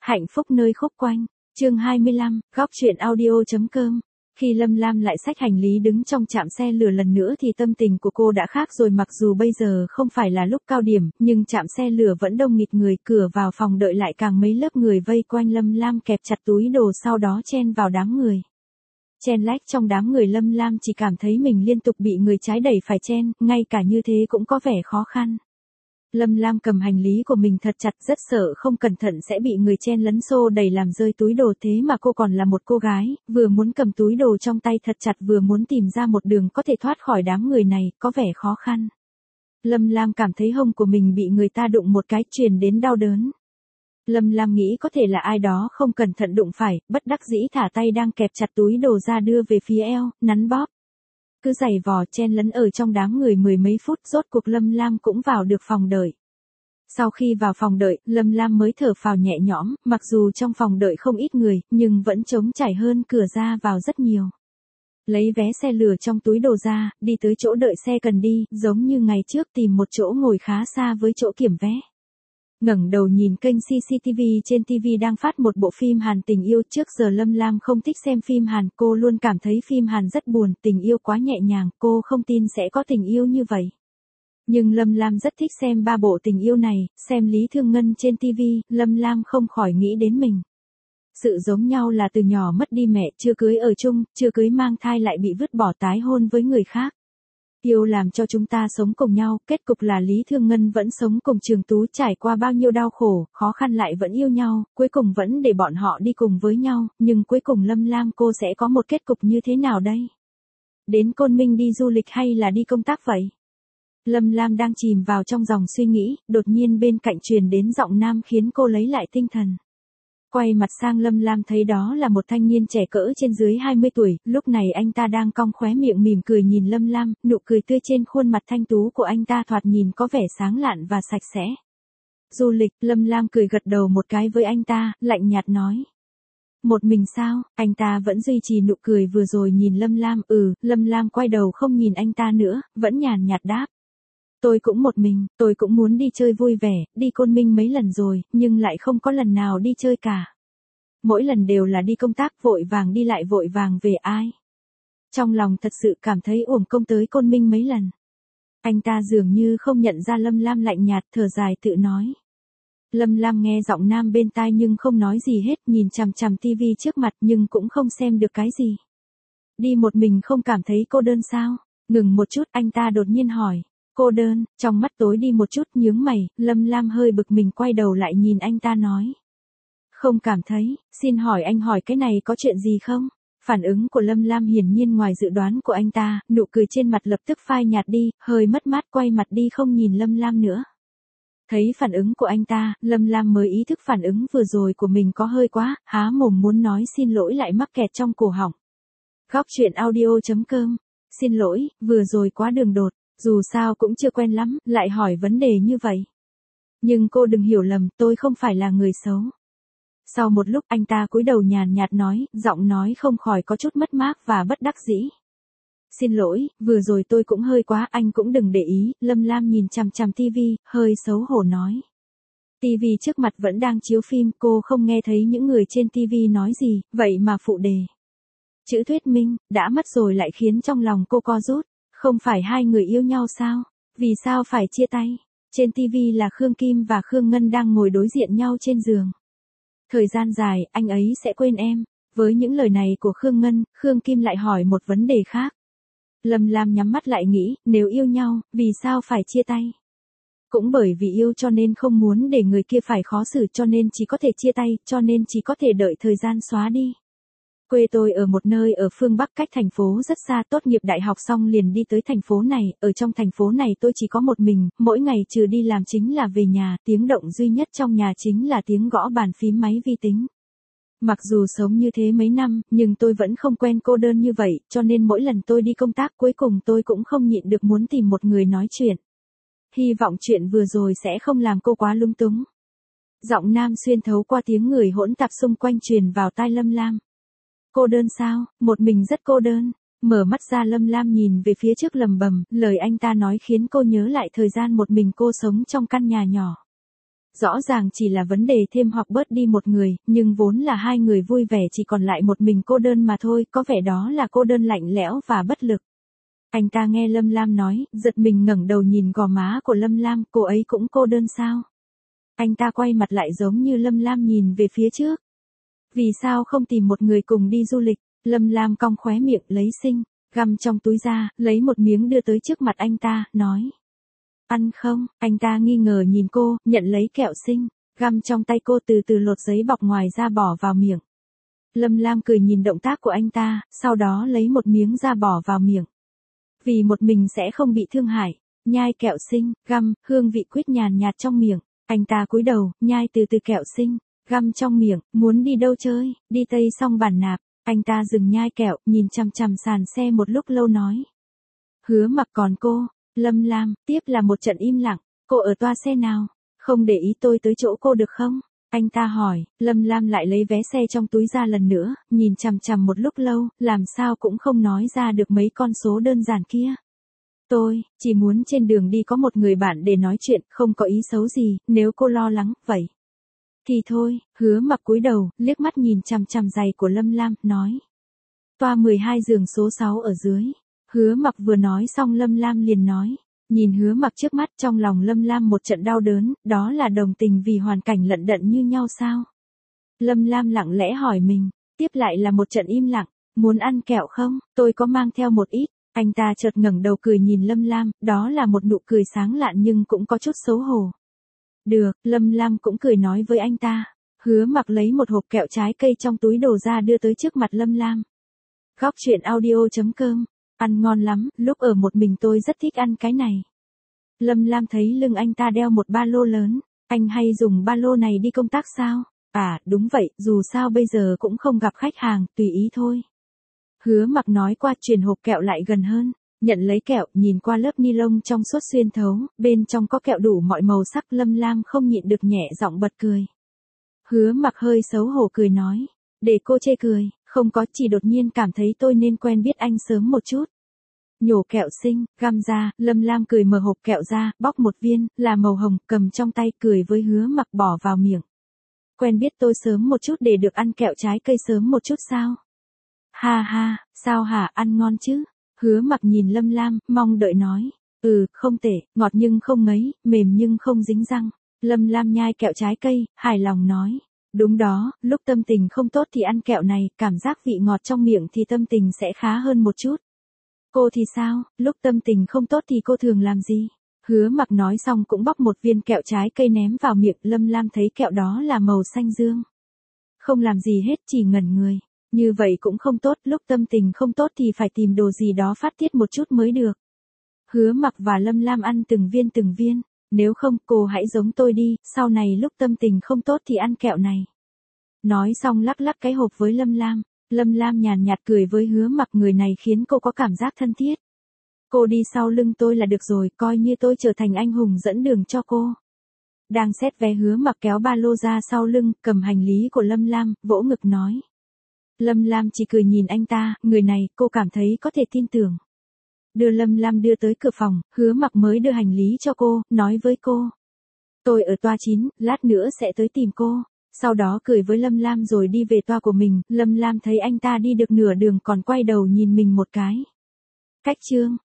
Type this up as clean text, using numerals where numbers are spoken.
Hạnh phúc nơi khúc quanh, chương 25, góc chuyện audio.com. Khi Lâm Lam lại xách hành lý đứng trong trạm xe lửa lần nữa thì tâm tình của cô đã khác rồi, mặc dù bây giờ không phải là lúc cao điểm, nhưng trạm xe lửa vẫn đông nghịt người, cửa vào phòng đợi lại càng mấy lớp người vây quanh Lâm Lam kẹp chặt túi đồ sau đó chen vào đám người. Chen lách trong đám người, Lâm Lam chỉ cảm thấy mình liên tục bị người trái đẩy phải chen, ngay cả như thế cũng có vẻ khó khăn. Lâm Lam cầm hành lý của mình thật chặt, rất sợ không cẩn thận sẽ bị người chen lấn xô đẩy làm rơi túi đồ, thế mà cô còn là một cô gái, vừa muốn cầm túi đồ trong tay thật chặt vừa muốn tìm ra một đường có thể thoát khỏi đám người này, có vẻ khó khăn. Lâm Lam cảm thấy hông của mình bị người ta đụng một cái, truyền đến đau đớn. Lâm Lam nghĩ có thể là ai đó không cẩn thận đụng phải, bất đắc dĩ thả tay đang kẹp chặt túi đồ ra đưa về phía eo, nắn bóp. Cứ giày vò chen lấn ở trong đám người mười mấy phút, rốt cuộc Lâm Lam cũng vào được phòng đợi. Sau khi vào phòng đợi, Lâm Lam mới thở phào nhẹ nhõm, mặc dù trong phòng đợi không ít người, nhưng vẫn trống trải hơn cửa ra vào rất nhiều. Lấy vé xe lửa trong túi đồ ra, đi tới chỗ đợi xe cần đi, giống như ngày trước tìm một chỗ ngồi khá xa với chỗ kiểm vé. Ngẩng đầu nhìn kênh CCTV, trên TV đang phát một bộ phim Hàn tình yêu. Trước giờ Lâm Lam không thích xem phim Hàn, cô luôn cảm thấy phim Hàn rất buồn, tình yêu quá nhẹ nhàng, cô không tin sẽ có tình yêu như vậy. Nhưng Lâm Lam rất thích xem ba bộ tình yêu này, xem Lý Thương Ngân trên TV, Lâm Lam không khỏi nghĩ đến mình. Sự giống nhau là từ nhỏ mất đi mẹ, chưa cưới ở chung, chưa cưới mang thai lại bị vứt bỏ tái hôn với người khác. Yêu làm cho chúng ta sống cùng nhau, kết cục là Lý Thương Ngân vẫn sống cùng Trường Tú, trải qua bao nhiêu đau khổ, khó khăn lại vẫn yêu nhau, cuối cùng vẫn để bọn họ đi cùng với nhau, nhưng cuối cùng Lâm Lam cô sẽ có một kết cục như thế nào đây? Đến Côn Minh đi du lịch hay là đi công tác vậy? Lâm Lam đang chìm vào trong dòng suy nghĩ, đột nhiên bên cạnh truyền đến giọng nam khiến cô lấy lại tinh thần. Quay mặt sang Lâm Lam thấy đó là một thanh niên trẻ cỡ trên dưới 20 tuổi, lúc này anh ta đang cong khóe miệng mỉm cười nhìn Lâm Lam, nụ cười tươi trên khuôn mặt thanh tú của anh ta thoạt nhìn có vẻ sáng lạn và sạch sẽ. Du lịch, Lâm Lam cười gật đầu một cái với anh ta, lạnh nhạt nói. Một mình sao? Anh ta vẫn duy trì nụ cười vừa rồi nhìn Lâm Lam, Lâm Lam quay đầu không nhìn anh ta nữa, vẫn nhàn nhạt đáp. Tôi cũng một mình, tôi cũng muốn đi chơi vui vẻ, đi Côn Minh mấy lần rồi, nhưng lại không có lần nào đi chơi cả. Mỗi lần đều là đi công tác, vội vàng đi lại vội vàng về, ai. Trong lòng thật sự cảm thấy uổng công tới Côn Minh mấy lần. Anh ta dường như không nhận ra Lâm Lam lạnh nhạt, thở dài tự nói. Lâm Lam nghe giọng nam bên tai nhưng không nói gì hết, nhìn chằm chằm tivi trước mặt nhưng cũng không xem được cái gì. Đi một mình không cảm thấy cô đơn sao? Ngừng một chút, anh ta đột nhiên hỏi. Cô đơn, trong mắt tối đi một chút, nhướng mày, Lâm Lam hơi bực mình quay đầu lại nhìn anh ta nói. Không cảm thấy, xin hỏi anh hỏi cái này có chuyện gì không? Phản ứng của Lâm Lam hiển nhiên ngoài dự đoán của anh ta, nụ cười trên mặt lập tức phai nhạt đi, hơi mất mát quay mặt đi không nhìn Lâm Lam nữa. Thấy phản ứng của anh ta, Lâm Lam mới ý thức phản ứng vừa rồi của mình có hơi quá, há mồm muốn nói xin lỗi lại mắc kẹt trong cổ họng. Góc chuyện audio.com. Xin lỗi, vừa rồi quá đường đột. Dù sao cũng chưa quen lắm, lại hỏi vấn đề như vậy. Nhưng cô đừng hiểu lầm, tôi không phải là người xấu. Sau một lúc anh ta cúi đầu nhàn nhạt nói, giọng nói không khỏi có chút mất mát và bất đắc dĩ. Xin lỗi, vừa rồi tôi cũng hơi quá, anh cũng đừng để ý. Lâm Lam nhìn chằm chằm tivi, hơi xấu hổ nói. Tivi trước mặt vẫn đang chiếu phim, cô không nghe thấy những người trên tivi nói gì, vậy mà phụ đề. Chữ thuyết minh, đã mất rồi lại khiến trong lòng cô co rút. Không phải hai người yêu nhau sao? Vì sao phải chia tay? Trên TV là Khương Kim và Khương Ngân đang ngồi đối diện nhau trên giường. Thời gian dài, anh ấy sẽ quên em. Với những lời này của Khương Ngân, Khương Kim lại hỏi một vấn đề khác. Lâm Lam nhắm mắt lại nghĩ, nếu yêu nhau, vì sao phải chia tay? Cũng bởi vì yêu cho nên không muốn để người kia phải khó xử, cho nên chỉ có thể chia tay, cho nên chỉ có thể đợi thời gian xóa đi. Quê tôi ở một nơi ở phương Bắc cách thành phố rất xa, tốt nghiệp đại học xong liền đi tới thành phố này, ở trong thành phố này tôi chỉ có một mình, mỗi ngày trừ đi làm chính là về nhà, tiếng động duy nhất trong nhà chính là tiếng gõ bàn phím máy vi tính. Mặc dù sống như thế mấy năm, nhưng tôi vẫn không quen cô đơn như vậy, cho nên mỗi lần tôi đi công tác cuối cùng tôi cũng không nhịn được muốn tìm một người nói chuyện. Hy vọng chuyện vừa rồi sẽ không làm cô quá lung túng. Giọng nam xuyên thấu qua tiếng người hỗn tạp xung quanh truyền vào tai Lâm Lam. Cô đơn sao? Một mình rất cô đơn. Mở mắt ra Lâm Lam nhìn về phía trước lầm bầm, lời anh ta nói khiến cô nhớ lại thời gian một mình cô sống trong căn nhà nhỏ. Rõ ràng chỉ là vấn đề thêm hoặc bớt đi một người, nhưng vốn là hai người vui vẻ chỉ còn lại một mình cô đơn mà thôi, có vẻ đó là cô đơn lạnh lẽo và bất lực. Anh ta nghe Lâm Lam nói, giật mình ngẩng đầu nhìn gò má của Lâm Lam, cô ấy cũng cô đơn sao? Anh ta quay mặt lại giống như Lâm Lam nhìn về phía trước. Vì sao không tìm một người cùng đi du lịch? Lâm Lam cong khóe miệng lấy sinh, găm trong túi ra, lấy một miếng đưa tới trước mặt anh ta, nói. Ăn không? Anh ta nghi ngờ nhìn cô, nhận lấy kẹo sinh, găm trong tay cô từ từ lột giấy bọc ngoài ra bỏ vào miệng. Lâm Lam cười nhìn động tác của anh ta, sau đó lấy một miếng ra bỏ vào miệng. Vì một mình sẽ không bị thương hại, nhai kẹo sinh, găm, hương vị quýt nhàn nhạt trong miệng. Anh ta cúi đầu, nhai từ từ kẹo sinh, găm trong miệng, muốn đi đâu chơi, đi Tây Song Bản Nạp. Anh ta dừng nhai kẹo, nhìn chằm chằm sàn xe một lúc lâu nói. Hứa Mặc còn cô, Lâm Lam, tiếp là một trận im lặng, cô ở toa xe nào? Không để ý tôi tới chỗ cô được không? Anh ta hỏi, Lâm Lam lại lấy vé xe trong túi ra lần nữa, nhìn chằm chằm một lúc lâu, làm sao cũng không nói ra được mấy con số đơn giản kia. Tôi, chỉ muốn trên đường đi có một người bạn để nói chuyện, không có ý xấu gì, nếu cô lo lắng, vậy. Thì thôi, Hứa Mặc cúi đầu, liếc mắt nhìn chằm chằm giày của Lâm Lam, nói. Toa 12 giường số 6 ở dưới. Hứa Mặc vừa nói xong Lâm Lam liền nói. Nhìn Hứa Mặc trước mắt trong lòng Lâm Lam một trận đau đớn, đó là đồng tình vì hoàn cảnh lận đận như nhau sao? Lâm Lam lặng lẽ hỏi mình, tiếp lại là một trận im lặng, muốn ăn kẹo không, tôi có mang theo một ít. Anh ta chợt ngẩng đầu cười nhìn Lâm Lam, đó là một nụ cười sáng lạn nhưng cũng có chút xấu hổ. Được, Lâm Lam cũng cười nói với anh ta. Hứa Mặc lấy một hộp kẹo trái cây trong túi đồ ra đưa tới trước mặt Lâm Lam. Góc truyện audio.com, ăn ngon lắm, lúc ở một mình tôi rất thích ăn cái này. Lâm Lam thấy lưng anh ta đeo một ba lô lớn, anh hay dùng ba lô này đi công tác sao? À, đúng vậy, dù sao bây giờ cũng không gặp khách hàng, tùy ý thôi. Hứa Mặc nói qua chuyển hộp kẹo lại gần hơn, nhận lấy kẹo, nhìn qua lớp ni lông trong suốt xuyên thấu, bên trong có kẹo đủ mọi màu sắc. Lâm Lam không nhịn được nhẹ giọng bật cười. Hứa Mặc hơi xấu hổ cười nói, để cô chê cười, không có, chỉ đột nhiên cảm thấy tôi nên quen biết anh sớm một chút. Nhổ kẹo sinh, găm ra, Lâm Lam cười mở hộp kẹo ra, bóc một viên, là màu hồng, cầm trong tay cười với Hứa Mặc bỏ vào miệng. Quen biết tôi sớm một chút để được ăn kẹo trái cây sớm một chút sao? Ha ha, sao hả, ăn ngon chứ? Hứa Mặc nhìn Lâm Lam, mong đợi nói. Không tệ, ngọt nhưng không ngấy, mềm nhưng không dính răng. Lâm Lam nhai kẹo trái cây, hài lòng nói. Đúng đó, lúc tâm tình không tốt thì ăn kẹo này, cảm giác vị ngọt trong miệng thì tâm tình sẽ khá hơn một chút. Cô thì sao, lúc tâm tình không tốt thì cô thường làm gì? Hứa Mặc nói xong cũng bóc một viên kẹo trái cây ném vào miệng. Lâm Lam thấy kẹo đó là màu xanh dương. Không làm gì hết, chỉ ngẩn người. Như vậy cũng không tốt, lúc tâm tình không tốt thì phải tìm đồ gì đó phát tiết một chút mới được. Hứa Mặc và Lâm Lam ăn từng viên, nếu không cô hãy giống tôi đi, sau này lúc tâm tình không tốt thì ăn kẹo này. Nói xong lắc lắc cái hộp với Lâm Lam. Lâm Lam nhàn nhạt cười với Hứa Mặc, người này khiến cô có cảm giác thân thiết. Cô đi sau lưng tôi là được rồi, coi như tôi trở thành anh hùng dẫn đường cho cô. Đang xét vé, Hứa Mặc kéo ba lô ra sau lưng, cầm hành lý của Lâm Lam, vỗ ngực nói. Lâm Lam chỉ cười nhìn anh ta, người này cô cảm thấy có thể tin tưởng. Đưa Lâm Lam đưa tới cửa phòng, Hứa Mặc mới đưa hành lý cho cô, nói với cô. Tôi ở toa 9, lát nữa sẽ tới tìm cô. Sau đó cười với Lâm Lam rồi đi về toa của mình. Lâm Lam thấy anh ta đi được nửa đường còn quay đầu nhìn mình một cái. Cách chương.